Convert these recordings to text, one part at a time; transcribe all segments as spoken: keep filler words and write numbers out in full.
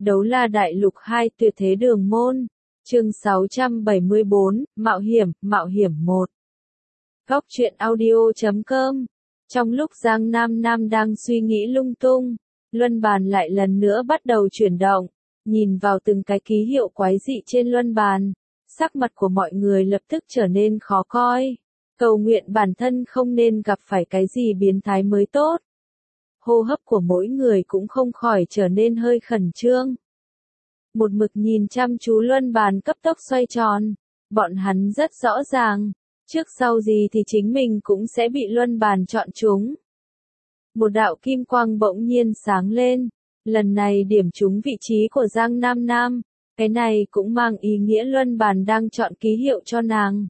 Đấu La Đại Lục hai Tuyệt Thế Đường Môn, chương sáu trăm bảy mươi bốn, Mạo Hiểm, Mạo Hiểm một. Góc truyện audio chấm com. Trong lúc Giang Nam Nam đang suy nghĩ lung tung, luân bàn lại lần nữa bắt đầu chuyển động, nhìn vào từng cái ký hiệu quái dị trên luân bàn, sắc mặt của mọi người lập tức trở nên khó coi, cầu nguyện bản thân không nên gặp phải cái gì biến thái mới tốt. Hô hấp của mỗi người cũng không khỏi trở nên hơi khẩn trương. Một mực nhìn chăm chú luân bàn cấp tốc xoay tròn, bọn hắn rất rõ ràng, trước sau gì thì chính mình cũng sẽ bị luân bàn chọn trúng. Một đạo kim quang bỗng nhiên sáng lên, lần này điểm trúng vị trí của Giang Nam Nam, cái này cũng mang ý nghĩa luân bàn đang chọn ký hiệu cho nàng.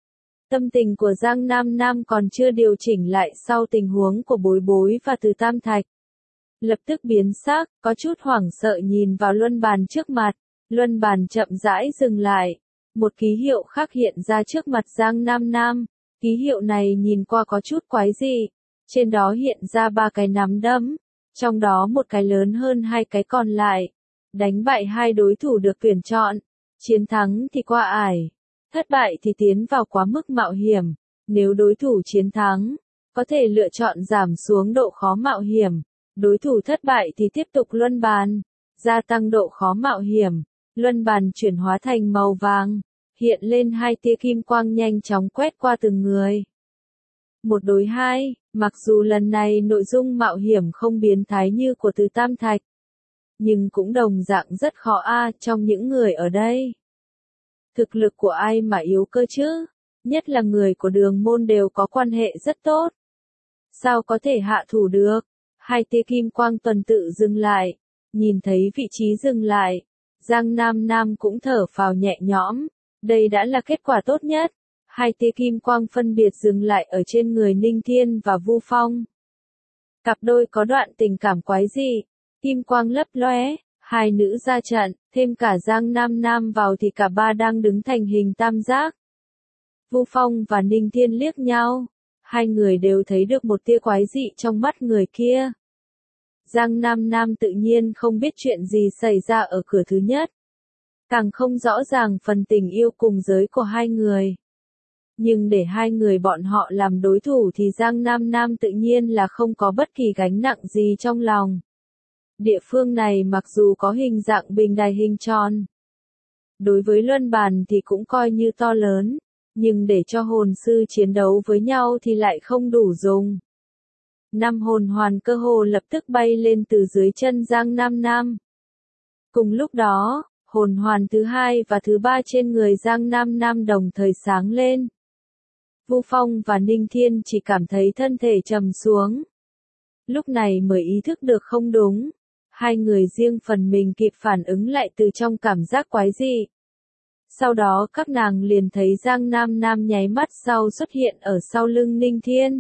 Tâm tình của Giang Nam Nam còn chưa điều chỉnh lại sau tình huống của Bối Bối và Từ Tam Thạch. Lập tức biến sắc, có chút hoảng sợ nhìn vào luân bàn trước mặt, luân bàn chậm rãi dừng lại. Một ký hiệu khác hiện ra trước mặt Giang Nam Nam, ký hiệu này nhìn qua có chút quái dị, trên đó hiện ra ba cái nắm đấm, trong đó một cái lớn hơn hai cái còn lại. Đánh bại hai đối thủ được tuyển chọn, chiến thắng thì qua ải, thất bại thì tiến vào quá mức mạo hiểm, nếu đối thủ chiến thắng, có thể lựa chọn giảm xuống độ khó mạo hiểm, đối thủ thất bại thì tiếp tục luân bàn, gia tăng độ khó mạo hiểm, luân bàn chuyển hóa thành màu vàng, hiện lên hai tia kim quang nhanh chóng quét qua từng người. Một đối hai, mặc dù lần này nội dung mạo hiểm không biến thái như của Từ Tam Thạch, nhưng cũng đồng dạng rất khó a trong những người ở đây. Thực lực của ai mà yếu cơ chứ, nhất là người của Đường Môn đều có quan hệ rất tốt. Sao có thể hạ thủ được? Hai tia kim quang tuần tự dừng lại, nhìn thấy vị trí dừng lại, Giang Nam Nam cũng thở phào nhẹ nhõm, đây đã là kết quả tốt nhất. Hai tia kim quang phân biệt dừng lại ở trên người Ninh Thiên và Vu Phong. Cặp đôi có đoạn tình cảm quái dị, kim quang lấp lóe, hai nữ ra trận, thêm cả Giang Nam Nam vào thì cả ba đang đứng thành hình tam giác. Vu Phong và Ninh Thiên liếc nhau, hai người đều thấy được một tia quái dị trong mắt người kia. Giang Nam Nam tự nhiên không biết chuyện gì xảy ra ở cửa thứ nhất, càng không rõ ràng phần tình yêu cùng giới của hai người. Nhưng để hai người bọn họ làm đối thủ thì Giang Nam Nam tự nhiên là không có bất kỳ gánh nặng gì trong lòng. Địa phương này mặc dù có hình dạng bình đài hình tròn, đối với luân bàn thì cũng coi như to lớn, nhưng để cho hồn sư chiến đấu với nhau thì lại không đủ dùng. Năm hồn hoàn cơ hồ lập tức bay lên từ dưới chân Giang Nam Nam. Cùng lúc đó, hồn hoàn thứ hai và thứ ba trên người Giang Nam Nam đồng thời sáng lên. Vu Phong và Ninh Thiên chỉ cảm thấy thân thể trầm xuống. Lúc này mới ý thức được không đúng. Hai người riêng phần mình kịp phản ứng lại từ trong cảm giác quái dị. Sau đó các nàng liền thấy Giang Nam Nam nháy mắt sau xuất hiện ở sau lưng Ninh Thiên.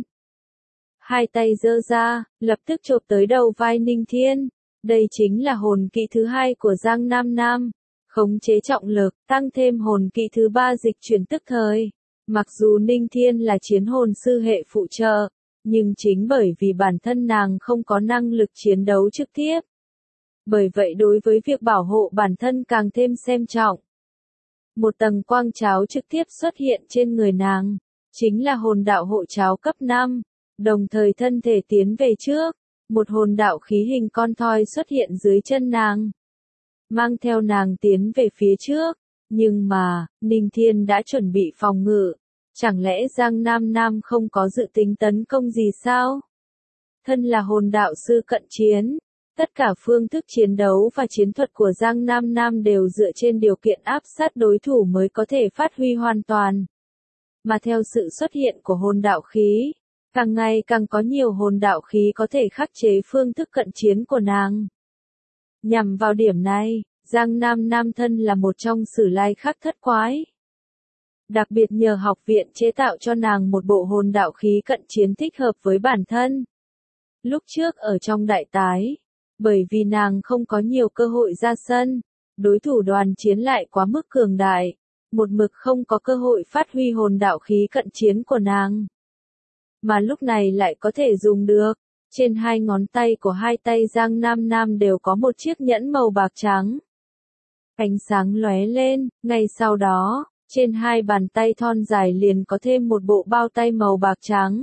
Hai tay giơ ra, lập tức chộp tới đầu vai Ninh Thiên. Đây chính là hồn kỹ thứ hai của Giang Nam Nam. Khống chế trọng lực, tăng thêm hồn kỹ thứ ba dịch chuyển tức thời. Mặc dù Ninh Thiên là chiến hồn sư hệ phụ trợ, nhưng chính bởi vì bản thân nàng không có năng lực chiến đấu trực tiếp. Bởi vậy đối với việc bảo hộ bản thân càng thêm xem trọng. Một tầng quang cháo trực tiếp xuất hiện trên người nàng, chính là hồn đạo hộ cháo cấp năm, đồng thời thân thể tiến về trước, một hồn đạo khí hình con thoi xuất hiện dưới chân nàng, mang theo nàng tiến về phía trước. Nhưng mà, Ninh Thiên đã chuẩn bị phòng ngự, chẳng lẽ Giang Nam Nam không có dự tính tấn công gì sao? Thân là hồn đạo sư cận chiến, tất cả phương thức chiến đấu và chiến thuật của Giang Nam Nam đều dựa trên điều kiện áp sát đối thủ mới có thể phát huy hoàn toàn. Mà theo sự xuất hiện của hồn đạo khí, càng ngày càng có nhiều hồn đạo khí có thể khắc chế phương thức cận chiến của nàng. Nhằm vào điểm này, Giang Nam Nam thân là một trong sử lai khắc thất quái. Đặc biệt nhờ học viện chế tạo cho nàng một bộ hồn đạo khí cận chiến thích hợp với bản thân. Lúc trước ở trong đại tái, bởi vì nàng không có nhiều cơ hội ra sân, đối thủ đoàn chiến lại quá mức cường đại, một mực không có cơ hội phát huy hồn đạo khí cận chiến của nàng. Mà lúc này lại có thể dùng được, Trên hai ngón tay của hai tay Giang Nam Nam đều có một chiếc nhẫn màu bạc trắng. Ánh sáng lóe lên, ngay sau đó, trên hai bàn tay thon dài liền có thêm một bộ bao tay màu bạc trắng.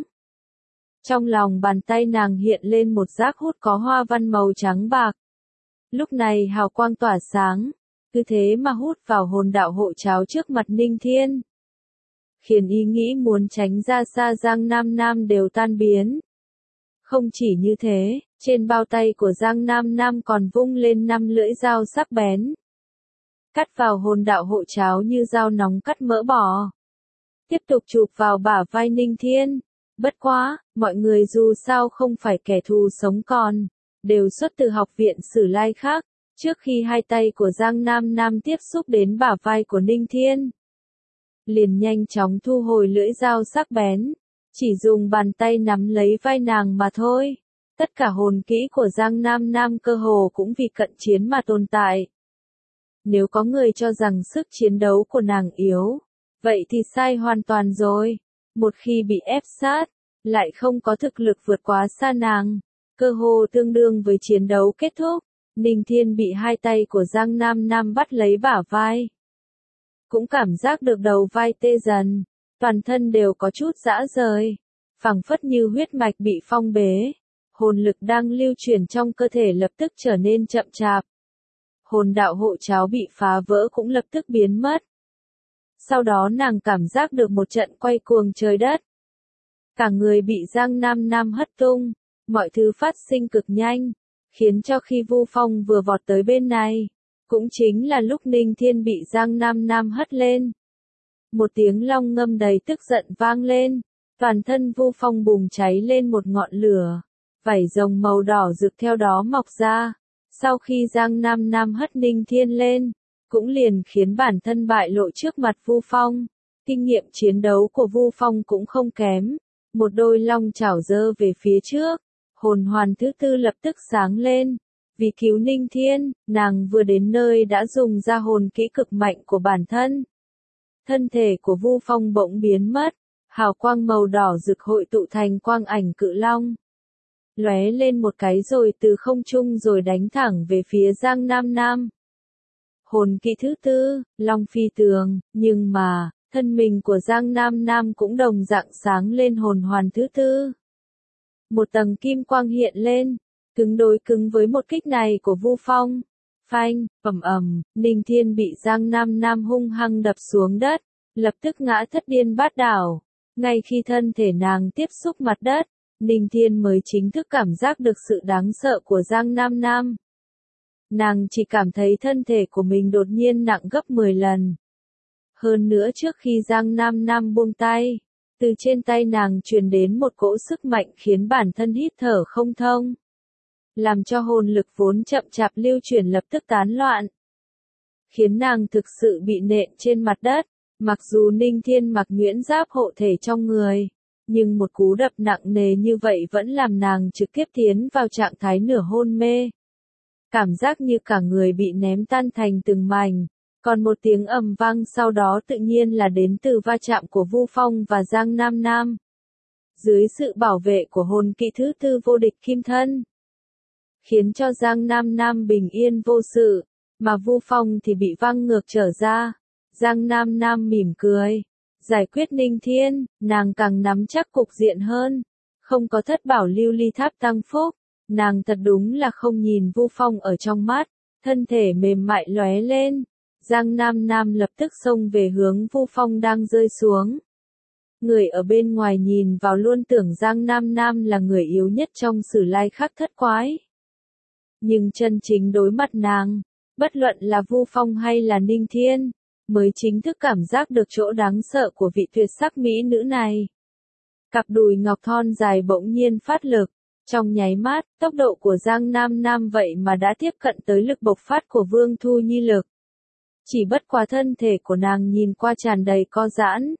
Trong lòng bàn tay nàng hiện lên một giác hút có hoa văn màu trắng bạc. Lúc này hào quang tỏa sáng, cứ thế mà hút vào hồn đạo hộ cháo trước mặt Ninh Thiên. Khiến ý nghĩ muốn tránh ra xa Giang Nam Nam đều tan biến. Không chỉ như thế, trên bao tay của Giang Nam Nam còn vung lên năm lưỡi dao sắc bén. Cắt vào hồn đạo hộ cháo như dao nóng cắt mỡ bò. Tiếp tục chụp vào bả vai Ninh Thiên. Bất quá, mọi người dù sao không phải kẻ thù sống còn, đều xuất từ học viện Sử Lai khác. Trước khi hai tay của Giang Nam Nam tiếp xúc đến bả vai của Ninh Thiên, liền nhanh chóng thu hồi lưỡi dao sắc bén, chỉ dùng bàn tay nắm lấy vai nàng mà thôi. Tất cả hồn kỹ của Giang Nam Nam cơ hồ cũng vì cận chiến mà tồn tại. Nếu có người cho rằng sức chiến đấu của nàng yếu, vậy thì sai hoàn toàn rồi. Một khi bị ép sát, lại không có thực lực vượt quá xa nàng, cơ hồ tương đương với chiến đấu kết thúc. Ninh Thiên bị hai tay của Giang Nam Nam bắt lấy bả vai. Cũng cảm giác được đầu vai tê dần, toàn thân đều có chút rã rời, phảng phất như huyết mạch bị phong bế. Hồn lực đang lưu chuyển trong cơ thể lập tức trở nên chậm chạp. Hồn đạo hộ cháo bị phá vỡ cũng lập tức biến mất. Sau đó nàng cảm giác được một trận quay cuồng trời đất. Cả người bị Giang Nam Nam hất tung, mọi thứ phát sinh cực nhanh, khiến cho khi Vu Phong vừa vọt tới bên này, cũng chính là lúc Ninh Thiên bị Giang Nam Nam hất lên. Một tiếng long ngâm đầy tức giận vang lên, toàn thân Vu Phong bùng cháy lên một ngọn lửa, vảy rồng màu đỏ rực theo đó mọc ra. Sau khi Giang Nam Nam hất Ninh Thiên lên, cũng liền khiến bản thân bại lộ trước mặt Vu Phong. Kinh nghiệm chiến đấu của Vu Phong cũng không kém, một đôi long chảo giơ về phía trước, hồn hoàn thứ tư lập tức sáng lên. Vì cứu Ninh Thiên, nàng vừa đến nơi đã dùng ra hồn kỹ cực mạnh của bản thân. Thân thể của Vu Phong bỗng biến mất, hào quang màu đỏ rực hội tụ thành quang ảnh cự long. Lóe lên một cái rồi từ không trung rồi đánh thẳng về phía Giang Nam Nam. Hồn kỹ thứ tư, Long Phi Tường, nhưng mà, thân mình của Giang Nam Nam cũng đồng dạng sáng lên hồn hoàn thứ tư. Một tầng kim quang hiện lên, cứng đối cứng với một kích này của Vu Phong. Phanh, ầm ầm, Ninh Thiên bị Giang Nam Nam hung hăng đập xuống đất, lập tức ngã thất điên bát đảo. Ngay khi thân thể nàng tiếp xúc mặt đất, Ninh Thiên mới chính thức cảm giác được sự đáng sợ của Giang Nam Nam. Nàng chỉ cảm thấy thân thể của mình đột nhiên nặng gấp mười lần. Hơn nữa trước khi Giang Nam Nam buông tay, từ trên tay nàng truyền đến một cỗ sức mạnh khiến bản thân hít thở không thông, làm cho hồn lực vốn chậm chạp lưu chuyển lập tức tán loạn, khiến nàng thực sự bị nện trên mặt đất. Mặc dù Ninh Thiên mặc nhuyễn giáp hộ thể trong người, nhưng một cú đập nặng nề như vậy vẫn làm nàng trực tiếp tiến vào trạng thái nửa hôn mê. Cảm giác như cả người bị ném tan thành từng mảnh, còn một tiếng ầm vang sau đó tự nhiên là đến từ va chạm của Vu Phong và Giang Nam Nam. Dưới sự bảo vệ của hồn kỹ thứ tư vô địch kim thân, khiến cho Giang Nam Nam bình yên vô sự, mà Vu Phong thì bị văng ngược trở ra. Giang Nam Nam mỉm cười, giải quyết Ninh Thiên, nàng càng nắm chắc cục diện hơn, không có thất bảo lưu ly tháp tăng phúc, nàng thật đúng là không nhìn Vu Phong ở trong mắt, thân thể mềm mại lóe lên, Giang Nam Nam lập tức xông về hướng Vu Phong đang rơi xuống. Người ở bên ngoài nhìn vào luôn tưởng Giang Nam Nam là người yếu nhất trong Sử Lai Khắc thất quái. Nhưng chân chính đối mặt nàng, bất luận là Vu Phong hay là Ninh Thiên, mới chính thức cảm giác được chỗ đáng sợ của vị tuyệt sắc mỹ nữ này. Cặp đùi ngọc thon dài bỗng nhiên phát lực, trong nháy mắt, tốc độ của Giang Nam Nam vậy mà đã tiếp cận tới lực bộc phát của Vương Thu Nhi lực. Chỉ bất quá thân thể của nàng nhìn qua tràn đầy co giãn,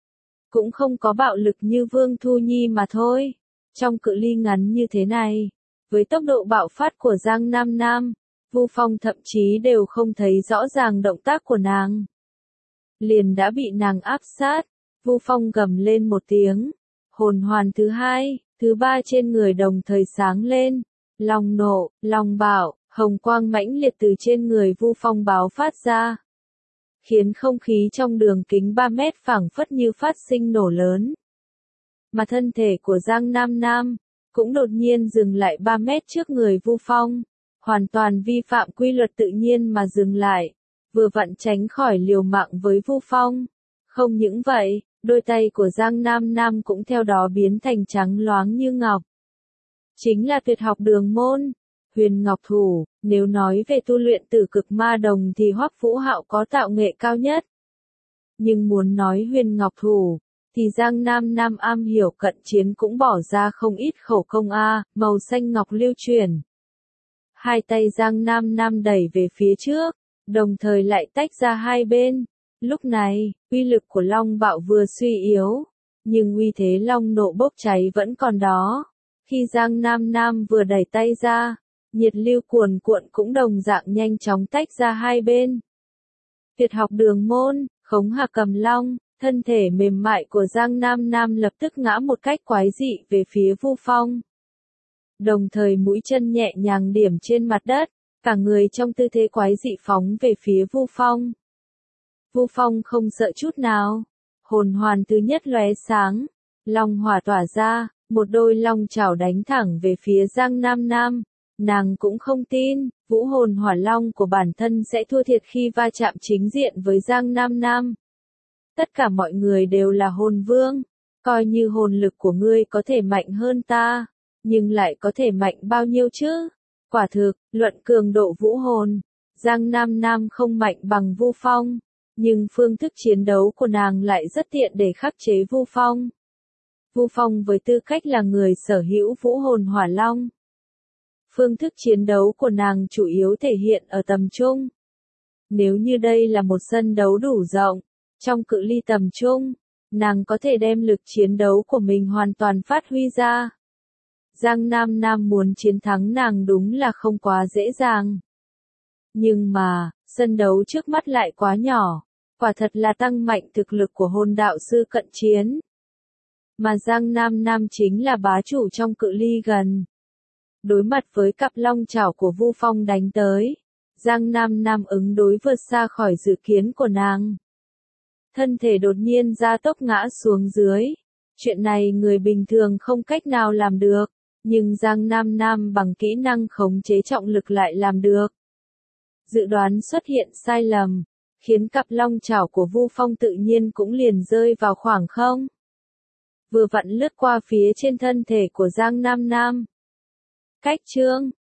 cũng không có bạo lực như Vương Thu Nhi mà thôi. Trong cự ly ngắn như thế này, với tốc độ bạo phát của Giang Nam Nam, Vu Phong thậm chí đều không thấy rõ ràng động tác của nàng, liền đã bị nàng áp sát. Vu Phong gầm lên một tiếng, hồn hoàn thứ hai, thứ ba trên người đồng thời sáng lên. Long nộ, long bạo, hồng quang mãnh liệt từ trên người Vu Phong báo phát ra, khiến không khí trong đường kính ba mét phảng phất như phát sinh nổ lớn. Mà thân thể của Giang Nam Nam cũng đột nhiên dừng lại ba mét trước người Vu Phong, hoàn toàn vi phạm quy luật tự nhiên mà dừng lại, vừa vặn tránh khỏi liều mạng với Vu Phong. Không những vậy, đôi tay của Giang Nam Nam cũng theo đó biến thành trắng loáng như ngọc. Chính là tuyệt học đường môn, Huyền Ngọc Thủ. Nếu nói về tu luyện Tử Cực Ma Đồng thì Hoắc Vũ Hạo có tạo nghệ cao nhất. Nhưng muốn nói Huyền Ngọc Thủ, thì Giang Nam Nam am hiểu cận chiến cũng bỏ ra không ít khẩu công a, màu xanh ngọc lưu truyền. Hai tay Giang Nam Nam đẩy về phía trước, đồng thời lại tách ra hai bên. Lúc này, uy lực của Long Bạo vừa suy yếu, nhưng uy thế Long Nộ bốc cháy vẫn còn đó. Khi Giang Nam Nam vừa đẩy tay ra, nhiệt lưu cuồn cuộn cũng đồng dạng nhanh chóng tách ra hai bên. Tuyệt học đường môn, Khống Hà Cầm Long, thân thể mềm mại của Giang Nam Nam lập tức ngã một cách quái dị về phía Vu Phong. Đồng thời mũi chân nhẹ nhàng điểm trên mặt đất, cả người trong tư thế quái dị phóng về phía Vu Phong. Vu Phong không sợ chút nào, hồn hoàn thứ nhất lóe sáng, long hỏa tỏa ra, một đôi long chảo đánh thẳng về phía Giang Nam Nam. Nàng cũng không tin, vũ hồn hỏa long của bản thân sẽ thua thiệt khi va chạm chính diện với Giang Nam Nam. Tất cả mọi người đều là hồn vương, coi như hồn lực của ngươi có thể mạnh hơn ta, nhưng lại có thể mạnh bao nhiêu chứ? Quả thực, luận cường độ vũ hồn, Giang Nam Nam không mạnh bằng Vu Phong, nhưng phương thức chiến đấu của nàng lại rất tiện để khắc chế Vu Phong. Vu Phong với tư cách là người sở hữu vũ hồn hỏa long, phương thức chiến đấu của nàng chủ yếu thể hiện ở tầm trung. Nếu như đây là một sân đấu đủ rộng, trong cự ly tầm trung, nàng có thể đem lực chiến đấu của mình hoàn toàn phát huy ra. Giang Nam Nam muốn chiến thắng nàng đúng là không quá dễ dàng. Nhưng mà, sân đấu trước mắt lại quá nhỏ, quả thật là tăng mạnh thực lực của hồn đạo sư cận chiến. Mà Giang Nam Nam chính là bá chủ trong cự ly gần. Đối mặt với cặp long chảo của Vu Phong đánh tới, Giang Nam Nam ứng đối vượt xa khỏi dự kiến của nàng. Thân thể đột nhiên gia tốc ngã xuống dưới. Chuyện này người bình thường không cách nào làm được, nhưng Giang Nam Nam bằng kỹ năng khống chế trọng lực lại làm được. Dự đoán xuất hiện sai lầm, khiến cặp long chảo của Vu Phong tự nhiên cũng liền rơi vào khoảng không. Vừa vặn lướt qua phía trên thân thể của Giang Nam Nam. Cách chương